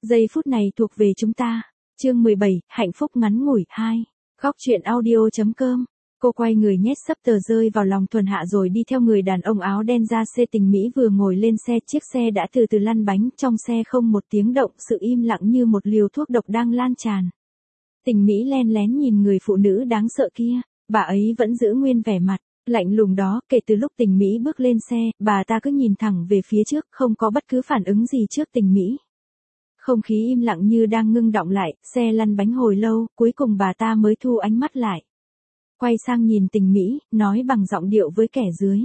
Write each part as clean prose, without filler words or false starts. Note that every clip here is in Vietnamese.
Giây phút này thuộc về chúng ta. Chương 17, hạnh phúc ngắn ngủi 2. Góc truyện audio.com. Cô quay người nhét sấp tờ rơi vào lòng Thuần Hạ rồi đi theo người đàn ông áo đen ra xe. Tình Mỹ vừa ngồi lên xe, chiếc xe đã từ từ lăn bánh, trong xe không một tiếng động, sự im lặng như một liều thuốc độc đang lan tràn. Tình Mỹ len lén nhìn người phụ nữ đáng sợ kia, bà ấy vẫn giữ nguyên vẻ mặt lạnh lùng đó. Kể từ lúc Tình Mỹ bước lên xe, bà ta cứ nhìn thẳng về phía trước, không có bất cứ phản ứng gì trước Tình Mỹ. Không khí im lặng như đang ngưng đọng lại, xe lăn bánh hồi lâu, cuối cùng bà ta mới thu ánh mắt lại. Quay sang nhìn Tình Mỹ, nói bằng giọng điệu với kẻ dưới.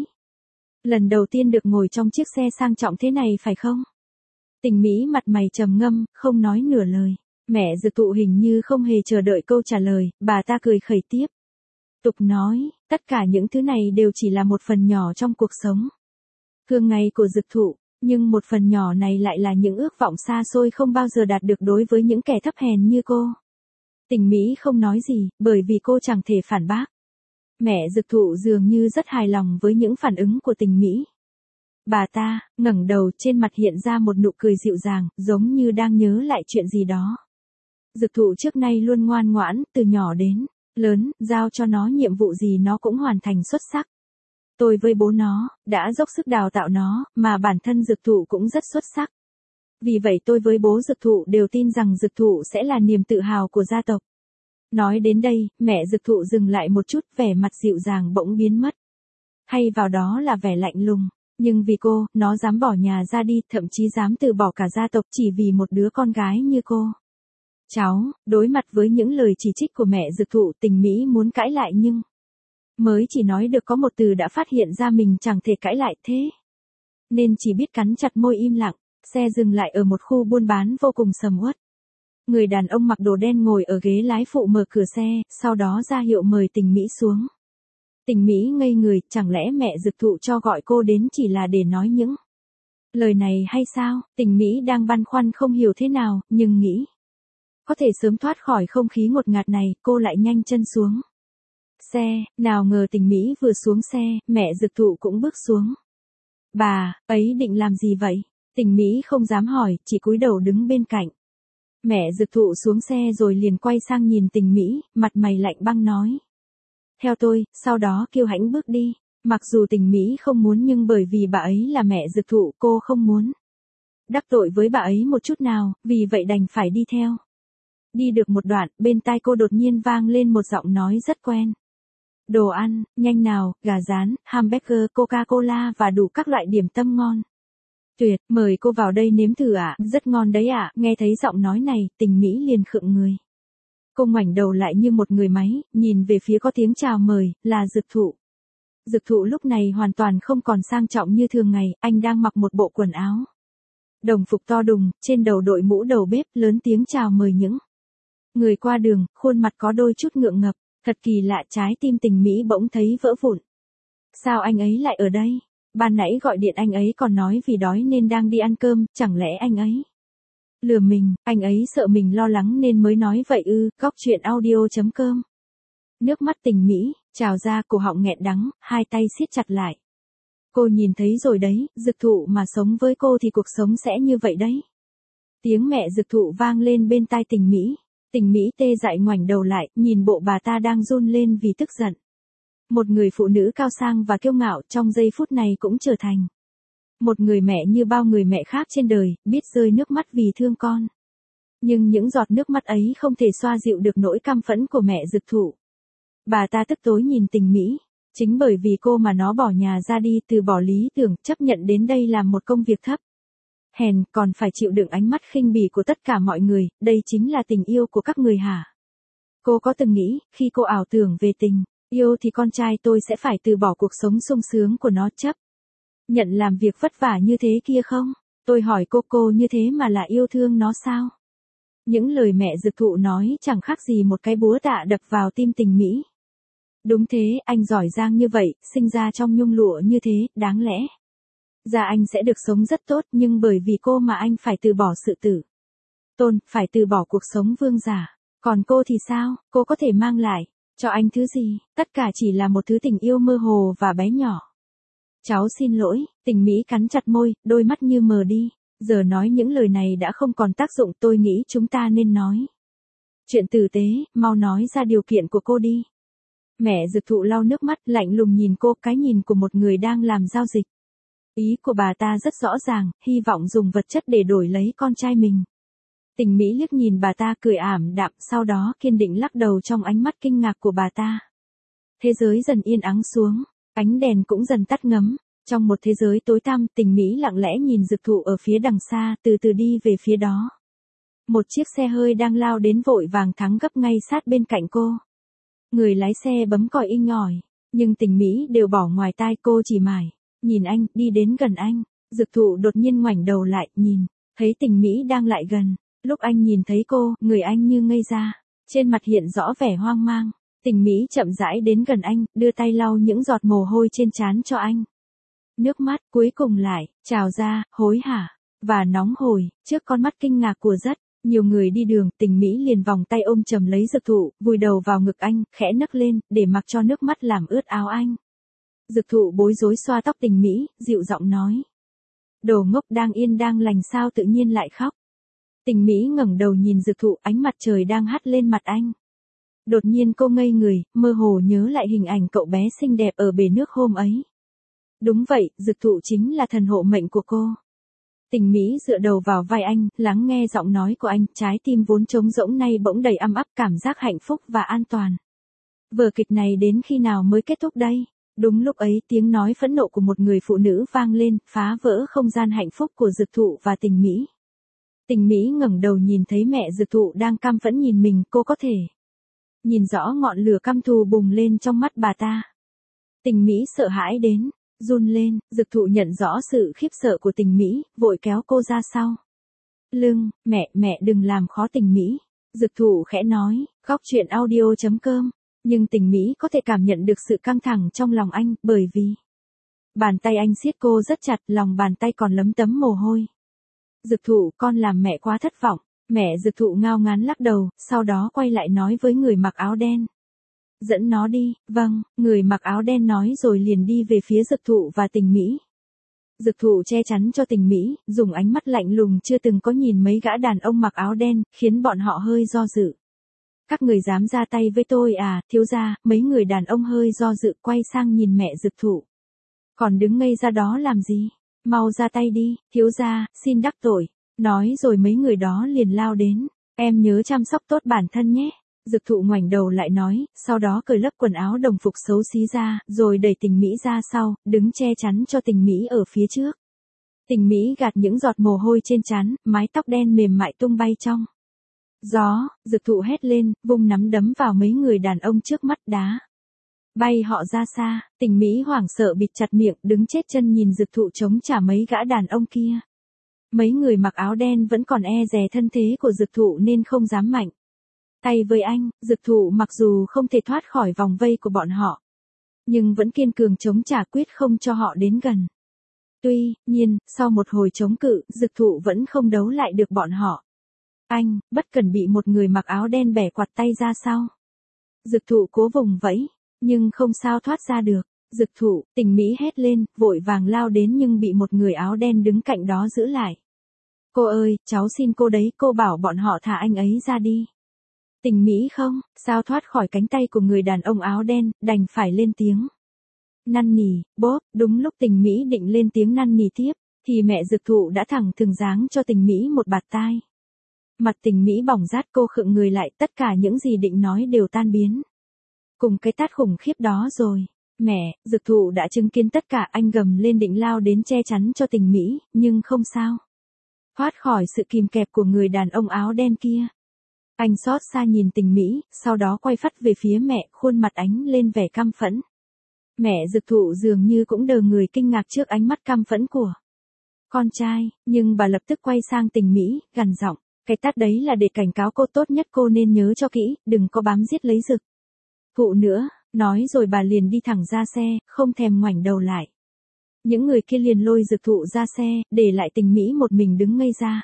Lần đầu tiên được ngồi trong chiếc xe sang trọng thế này phải không? Tình Mỹ mặt mày trầm ngâm, không nói nửa lời. Mẹ Dược Thụ hình như không hề chờ đợi câu trả lời, bà ta cười khẩy tiếp. Tục nói, tất cả những thứ này đều chỉ là một phần nhỏ trong cuộc sống thường ngày của Dược Thụ, nhưng một phần nhỏ này lại là những ước vọng xa xôi không bao giờ đạt được đối với những kẻ thấp hèn như cô. Tình Mỹ không nói gì, bởi vì cô chẳng thể phản bác. Mẹ Dược Thụ dường như rất hài lòng với những phản ứng của Tình Mỹ. Bà ta ngẩng đầu, trên mặt hiện ra một nụ cười dịu dàng, giống như đang nhớ lại chuyện gì đó. Dược Thụ trước nay luôn ngoan ngoãn, từ nhỏ đến lớn, giao cho nó nhiệm vụ gì nó cũng hoàn thành xuất sắc. Tôi với bố nó đã dốc sức đào tạo nó, mà bản thân Dược Thụ cũng rất xuất sắc. Vì vậy tôi với bố Dược Thụ đều tin rằng Dược Thụ sẽ là niềm tự hào của gia tộc. Nói đến đây, mẹ Dược Thụ dừng lại một chút, vẻ mặt dịu dàng bỗng biến mất. Thay vào đó là vẻ lạnh lùng. Nhưng vì cô, nó dám bỏ nhà ra đi, thậm chí dám từ bỏ cả gia tộc chỉ vì một đứa con gái như cô. Cháu, đối mặt với những lời chỉ trích của mẹ Dược Thụ, Tình Mỹ muốn cãi lại nhưng mới chỉ nói được có một từ đã phát hiện ra mình chẳng thể cãi lại thế. Nên chỉ biết cắn chặt môi im lặng. Xe dừng lại ở một khu buôn bán vô cùng sầm uất. Người đàn ông mặc đồ đen ngồi ở ghế lái phụ mở cửa xe, sau đó ra hiệu mời Tình Mỹ xuống. Tình Mỹ ngây người, chẳng lẽ mẹ Dược Thụ cho gọi cô đến chỉ là để nói những lời này hay sao? Tình Mỹ đang băn khoăn không hiểu thế nào, nhưng nghĩ có thể sớm thoát khỏi không khí ngột ngạt này, cô lại nhanh chân xuống xe. Nào ngờ Tình Mỹ vừa xuống xe, mẹ Dược Thụ cũng bước xuống. Bà ấy định làm gì vậy? Tình Mỹ không dám hỏi, chỉ cúi đầu đứng bên cạnh. Mẹ Dược Thụ xuống xe rồi liền quay sang nhìn Tình Mỹ, mặt mày lạnh băng nói. Theo tôi, sau đó kiêu hãnh bước đi. Mặc dù Tình Mỹ không muốn, nhưng bởi vì bà ấy là mẹ Dược Thụ, cô không muốn đắc tội với bà ấy một chút nào, vì vậy đành phải đi theo. Đi được một đoạn, bên tai cô đột nhiên vang lên một giọng nói rất quen. Đồ ăn, nhanh nào, gà rán, hamburger, Coca-Cola và đủ các loại điểm tâm ngon. Tuyệt, mời cô vào đây nếm thử ạ, rất ngon đấy ạ. Nghe thấy giọng nói này, Tình Mỹ liền khựng người. Cô ngoảnh đầu lại như một người máy, nhìn về phía có tiếng chào mời, là Dược Thụ. Dược Thụ lúc này hoàn toàn không còn sang trọng như thường ngày, anh đang mặc một bộ quần áo đồng phục to đùng, trên đầu đội mũ đầu bếp, lớn tiếng chào mời những người qua đường, khuôn mặt có đôi chút ngượng ngập. Thật kỳ lạ, trái tim Tình Mỹ bỗng thấy vỡ vụn. Sao anh ấy lại ở đây? Ban nãy gọi điện anh ấy còn nói vì đói nên đang đi ăn cơm, chẳng lẽ anh ấy lừa mình? Anh ấy sợ mình lo lắng nên mới nói vậy ư? Góc truyện audio.com. Nước mắt Tình Mỹ trào ra, cổ họng nghẹn đắng, hai tay siết chặt lại. Cô nhìn thấy rồi đấy, Dược Thụ mà sống với cô thì cuộc sống sẽ như vậy đấy. Tiếng mẹ Dược Thụ vang lên bên tai Tình Mỹ. Tình Mỹ tê dại ngoảnh đầu lại, nhìn bộ bà ta đang run lên vì tức giận. Một người phụ nữ cao sang và kiêu ngạo trong giây phút này cũng trở thành một người mẹ như bao người mẹ khác trên đời, biết rơi nước mắt vì thương con. Nhưng những giọt nước mắt ấy không thể xoa dịu được nỗi căm phẫn của mẹ Dược Thụ. Bà ta tức tối nhìn Tình Mỹ. Chính bởi vì cô mà nó bỏ nhà ra đi, từ bỏ lý tưởng, chấp nhận đến đây làm một công việc thấp hèn, còn phải chịu đựng ánh mắt khinh bỉ của tất cả mọi người. Đây chính là tình yêu của các người hả? Cô có từng nghĩ, khi cô ảo tưởng về tình yêu thì con trai tôi sẽ phải từ bỏ cuộc sống sung sướng của nó, chấp nhận làm việc vất vả như thế kia không? Tôi hỏi cô như thế mà là yêu thương nó sao? Những lời mẹ Dược Thụ nói chẳng khác gì một cái búa tạ đập vào tim Tình Mỹ. Đúng thế, anh giỏi giang như vậy, sinh ra trong nhung lụa như thế, đáng lẽ ra anh sẽ được sống rất tốt, nhưng bởi vì cô mà anh phải từ bỏ sự tử tôn, phải từ bỏ cuộc sống vương giả. Còn cô thì sao? Cô có thể mang lại cho anh thứ gì? Tất cả chỉ là một thứ tình yêu mơ hồ và bé nhỏ. Cháu xin lỗi, Tình Mỹ cắn chặt môi, đôi mắt như mờ đi. Giờ nói những lời này đã không còn tác dụng, tôi nghĩ chúng ta nên nói chuyện tử tế, mau nói ra điều kiện của cô đi. Mẹ Dực Thụ lau nước mắt, lạnh lùng nhìn cô, cái nhìn của một người đang làm giao dịch. Ý của bà ta rất rõ ràng, hy vọng dùng vật chất để đổi lấy con trai mình. Tình Mỹ liếc nhìn bà ta cười ảm đạm, sau đó kiên định lắc đầu trong ánh mắt kinh ngạc của bà ta. Thế giới dần yên ắng xuống, ánh đèn cũng dần tắt ngấm. Trong một thế giới tối tăm, Tình Mỹ lặng lẽ nhìn Dực Thụ ở phía đằng xa, từ từ đi về phía đó. Một chiếc xe hơi đang lao đến vội vàng thắng gấp ngay sát bên cạnh cô. Người lái xe bấm còi inh ỏi, nhưng Tình Mỹ đều bỏ ngoài tai, cô chỉ mải nhìn anh, đi đến gần anh. Dực Thụ đột nhiên ngoảnh đầu lại, nhìn, thấy Tình Mỹ đang lại gần. Lúc anh nhìn thấy cô, người anh như ngây ra, trên mặt hiện rõ vẻ hoang mang. Tình Mỹ chậm rãi đến gần anh, đưa tay lau những giọt mồ hôi trên trán cho anh. Nước mắt cuối cùng lại trào ra, hối hả và nóng hổi, trước con mắt kinh ngạc của rất nhiều người đi đường. Tình Mỹ liền vòng tay ôm chầm lấy Dực Thụ, vùi đầu vào ngực anh, khẽ nấc lên, để mặc cho nước mắt làm ướt áo anh. Dực Thụ bối rối xoa tóc Tình Mỹ, dịu giọng nói. Đồ ngốc, đang yên đang lành sao tự nhiên lại khóc. Tình Mỹ ngẩng đầu nhìn Dực Thụ, ánh mặt trời đang hắt lên mặt anh. Đột nhiên cô ngây người, mơ hồ nhớ lại hình ảnh cậu bé xinh đẹp ở bể nước hôm ấy. Đúng vậy, Dực Thụ chính là thần hộ mệnh của cô. Tình Mỹ dựa đầu vào vai anh, lắng nghe giọng nói của anh, trái tim vốn trống rỗng nay bỗng đầy ăm áp, cảm giác hạnh phúc và an toàn. Vở kịch này đến khi nào mới kết thúc đây? Đúng lúc ấy, tiếng nói phẫn nộ của một người phụ nữ vang lên, phá vỡ không gian hạnh phúc của Dực Thụ và Tình Mỹ. Tình Mỹ ngẩng đầu nhìn thấy mẹ Dực Thụ đang căm phẫn nhìn mình, cô có thể nhìn rõ ngọn lửa căm thù bùng lên trong mắt bà ta. Tình Mỹ sợ hãi đến run lên. Dực Thụ nhận rõ sự khiếp sợ của Tình Mỹ, vội kéo cô ra sau lưng. Mẹ đừng làm khó Tình Mỹ. Dực Thụ khẽ nói. Góc truyện audio.com. Nhưng Tình Mỹ có thể cảm nhận được sự căng thẳng trong lòng anh, bởi vì bàn tay anh siết cô rất chặt, lòng bàn tay còn lấm tấm mồ hôi. Dực Thụ, con làm mẹ quá thất vọng. Mẹ Dực Thụ ngao ngán lắc đầu, sau đó quay lại nói với người mặc áo đen. Dẫn nó đi. Vâng, người mặc áo đen nói rồi liền đi về phía Dực Thụ và Tình Mỹ. Dực Thụ che chắn cho Tình Mỹ, dùng ánh mắt lạnh lùng chưa từng có nhìn mấy gã đàn ông mặc áo đen, khiến bọn họ hơi do dự. Các người dám ra tay với tôi à, thiếu gia? Mấy người đàn ông hơi do dự quay sang nhìn mẹ Dực Thụ. Còn đứng ngây ra đó làm gì? Mau ra tay đi, thiếu gia, xin đắc tội. Nói rồi mấy người đó liền lao đến. Em nhớ chăm sóc tốt bản thân nhé. Dực Thụ ngoảnh đầu lại nói, sau đó cởi lớp quần áo đồng phục xấu xí ra, rồi đẩy Tình Mỹ ra sau, đứng che chắn cho Tình Mỹ ở phía trước. Tình Mỹ gạt những giọt mồ hôi trên trán, mái tóc đen mềm mại tung bay trong gió. Dực Thụ hét lên, vung nắm đấm vào mấy người đàn ông trước mắt, đá bay họ ra xa. Tình Mỹ hoảng sợ bịt chặt miệng, đứng chết chân nhìn Dực Thụ chống trả mấy gã đàn ông kia. Mấy người mặc áo đen vẫn còn e dè thân thế của Dực Thụ nên không dám mạnh tay với anh. Dực Thụ mặc dù không thể thoát khỏi vòng vây của bọn họ, nhưng vẫn kiên cường chống trả, quyết không cho họ đến gần. Tuy nhiên, sau một hồi chống cự, Dực Thụ vẫn không đấu lại được bọn họ. Anh, bất cần bị một người mặc áo đen bẻ quạt tay ra sau. Dực Thụ cố vùng vẫy, nhưng không sao thoát ra được. Dực Thụ, Tình Mỹ hét lên, vội vàng lao đến nhưng bị một người áo đen đứng cạnh đó giữ lại. Cô ơi, cháu xin cô đấy, cô bảo bọn họ thả anh ấy ra đi. Tình Mỹ không sao thoát khỏi cánh tay của người đàn ông áo đen, đành phải lên tiếng năn nỉ. Bốp, đúng lúc Tình Mỹ định lên tiếng năn nỉ tiếp, thì mẹ Dực Thụ đã thẳng thừng giáng cho Tình Mỹ một bạt tai. Mặt Tình Mỹ bỏng rát, cô khựng người lại, tất cả những gì định nói đều tan biến cùng cái tát khủng khiếp đó rồi. Mẹ Dực Thụ đã chứng kiến tất cả, anh gầm lên định lao đến che chắn cho Tình Mỹ, nhưng không sao thoát khỏi sự kìm kẹp của người đàn ông áo đen kia. Anh xót xa nhìn Tình Mỹ, sau đó quay phắt về phía mẹ, khuôn mặt ánh lên vẻ căm phẫn. Mẹ Dực Thụ dường như cũng đờ người kinh ngạc trước ánh mắt căm phẫn của con trai, nhưng bà lập tức quay sang Tình Mỹ, gằn giọng, cái tát đấy là để cảnh cáo cô, tốt nhất cô nên nhớ cho kỹ, đừng có bám giết lấy Dực Thụ nữa. Nói rồi bà liền đi thẳng ra xe, không thèm ngoảnh đầu lại. Những người kia liền lôi Dực Thụ ra xe, để lại Tình Mỹ một mình đứng ngây ra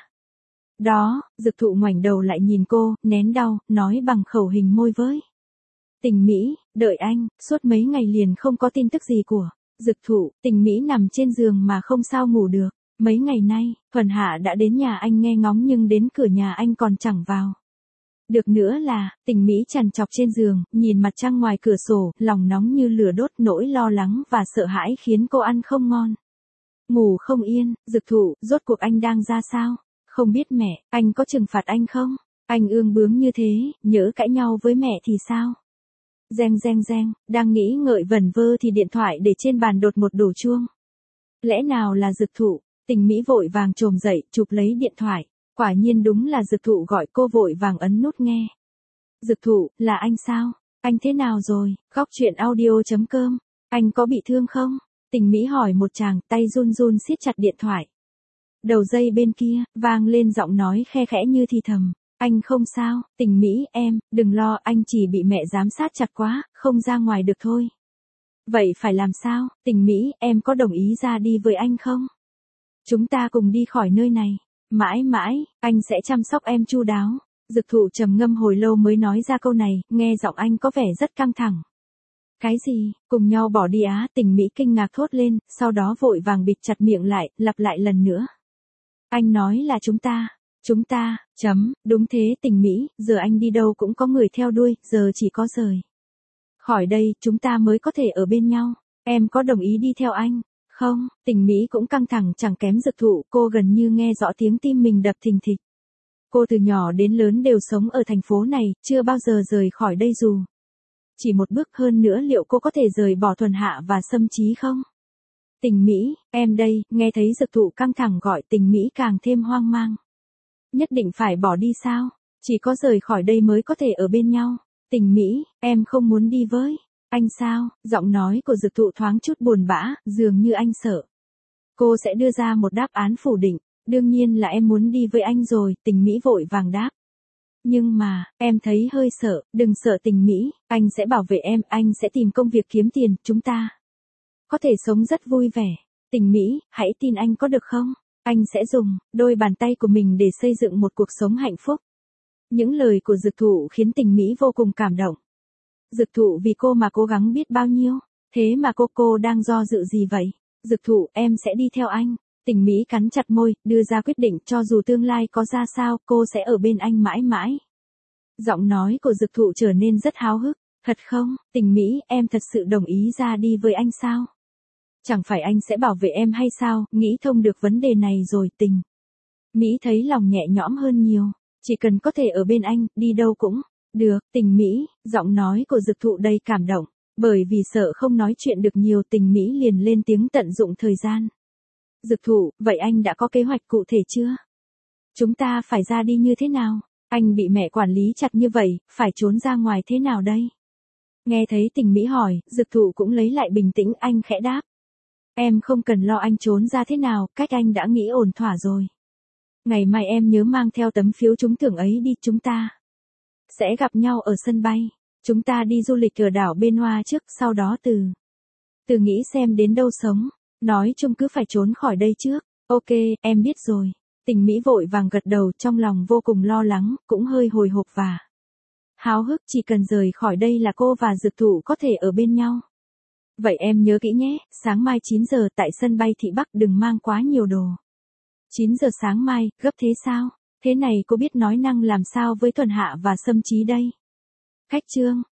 đó. Dực Thụ ngoảnh đầu lại nhìn cô, nén đau, nói bằng khẩu hình môi với Tình Mỹ, đợi anh. Suốt mấy ngày liền không có tin tức gì của Dực Thụ. Tình Mỹ nằm trên giường mà không sao ngủ được. Mấy ngày nay, Thuần Hạ đã đến nhà anh nghe ngóng nhưng đến cửa nhà anh còn chẳng vào. Được nữa là, Tình Mỹ trằn trọc trên giường, nhìn mặt trăng ngoài cửa sổ, lòng nóng như lửa đốt, nỗi lo lắng và sợ hãi khiến cô ăn không ngon. Ngủ không yên. Dực Thụ, rốt cuộc anh đang ra sao? Không biết mẹ, anh có trừng phạt anh không? Anh ương bướng như thế, nhỡ cãi nhau với mẹ thì sao? Reng reng reng, đang nghĩ ngợi vẩn vơ thì điện thoại để trên bàn đột một đổ chuông. Lẽ nào là Dực Thụ? Tình Mỹ vội vàng chồm dậy, chụp lấy điện thoại. Quả nhiên đúng là Dực Thụ gọi, cô vội vàng ấn nút nghe. Dực Thụ, là anh sao? Anh thế nào rồi? Góc truyện audio.com. Anh có bị thương không? Tình Mỹ hỏi một chàng, tay run run siết chặt điện thoại. Đầu dây bên kia, vang lên giọng nói khe khẽ như thì thầm. Anh không sao, Tình Mỹ, em, đừng lo, anh chỉ bị mẹ giám sát chặt quá, không ra ngoài được thôi. Vậy phải làm sao? Tình Mỹ, em có đồng ý ra đi với anh không? Chúng ta cùng đi khỏi nơi này. Mãi mãi, anh sẽ chăm sóc em chu đáo. Dực Thụ trầm ngâm hồi lâu mới nói ra câu này, nghe giọng anh có vẻ rất căng thẳng. Cái gì? Cùng nhau bỏ đi á? Tình Mỹ kinh ngạc thốt lên, sau đó vội vàng bịt chặt miệng lại, lặp lại lần nữa. Anh nói là chúng ta. Chúng ta, đúng thế Tình Mỹ, giờ anh đi đâu cũng có người theo đuôi, giờ chỉ có rời khỏi đây, chúng ta mới có thể ở bên nhau. Em có đồng ý đi theo anh? Không, Tình Mỹ cũng căng thẳng chẳng kém Dực Thụ, cô gần như nghe rõ tiếng tim mình đập thình thịch. Cô từ nhỏ đến lớn đều sống ở thành phố này, chưa bao giờ rời khỏi đây dù chỉ một bước. Hơn nữa liệu cô có thể rời bỏ Thuần Hạ và Sâm Chí không? Tình Mỹ, em đây. Nghe thấy Dực Thụ căng thẳng gọi, Tình Mỹ càng thêm hoang mang. Nhất định phải bỏ đi sao? Chỉ có rời khỏi đây mới có thể ở bên nhau. Tình Mỹ, em không muốn đi với anh sao? Giọng nói của Dực Thụ thoáng chút buồn bã, dường như anh sợ cô sẽ đưa ra một đáp án phủ định. Đương nhiên là em muốn đi với anh rồi, Tình Mỹ vội vàng đáp. Nhưng mà, em thấy hơi sợ. Đừng sợ Tình Mỹ, anh sẽ bảo vệ em, anh sẽ tìm công việc kiếm tiền, chúng ta có thể sống rất vui vẻ. Tình Mỹ, hãy tin anh có được không? Anh sẽ dùng đôi bàn tay của mình để xây dựng một cuộc sống hạnh phúc. Những lời của Dực Thụ khiến Tình Mỹ vô cùng cảm động. Dực Thụ vì cô mà cố gắng biết bao nhiêu. Thế mà cô đang do dự gì vậy? Dực Thụ, em sẽ đi theo anh. Tình Mỹ cắn chặt môi, đưa ra quyết định, cho dù tương lai có ra sao, cô sẽ ở bên anh mãi mãi. Giọng nói của Dực Thụ trở nên rất háo hức. Thật không? Tình Mỹ, em thật sự đồng ý ra đi với anh sao? Chẳng phải anh sẽ bảo vệ em hay sao? Nghĩ thông được vấn đề này rồi. Tình Mỹ thấy lòng nhẹ nhõm hơn nhiều. Chỉ cần có thể ở bên anh, đi đâu cũng được. Tình Mỹ, giọng nói của Dực Thụ đầy cảm động. Bởi vì sợ không nói chuyện được nhiều, Tình Mỹ liền lên tiếng tận dụng thời gian. Dực Thụ, vậy anh đã có kế hoạch cụ thể chưa? Chúng ta phải ra đi như thế nào? Anh bị mẹ quản lý chặt như vậy, phải trốn ra ngoài thế nào đây? Nghe thấy Tình Mỹ hỏi, Dực Thụ cũng lấy lại bình tĩnh, anh khẽ đáp. Em không cần lo anh trốn ra thế nào, cách anh đã nghĩ ổn thỏa rồi. Ngày mai em nhớ mang theo tấm phiếu trúng thưởng ấy đi, chúng ta sẽ gặp nhau ở sân bay. Chúng ta đi du lịch ở đảo Bên Hoa trước, sau đó từ nghĩ xem đến đâu sống. Nói chung cứ phải trốn khỏi đây trước. Ok, em biết rồi. Tình Mỹ vội vàng gật đầu, trong lòng vô cùng lo lắng, cũng hơi hồi hộp và háo hức. Chỉ cần rời khỏi đây là cô và Dực Thụ có thể ở bên nhau. Vậy em nhớ kỹ nhé, sáng mai 9 giờ tại sân bay Thị Bắc, đừng mang quá nhiều đồ. 9 giờ sáng mai, gấp thế sao? Thế này cô biết nói năng làm sao với Thuần Hạ và Sâm Chí đây? Khách trương,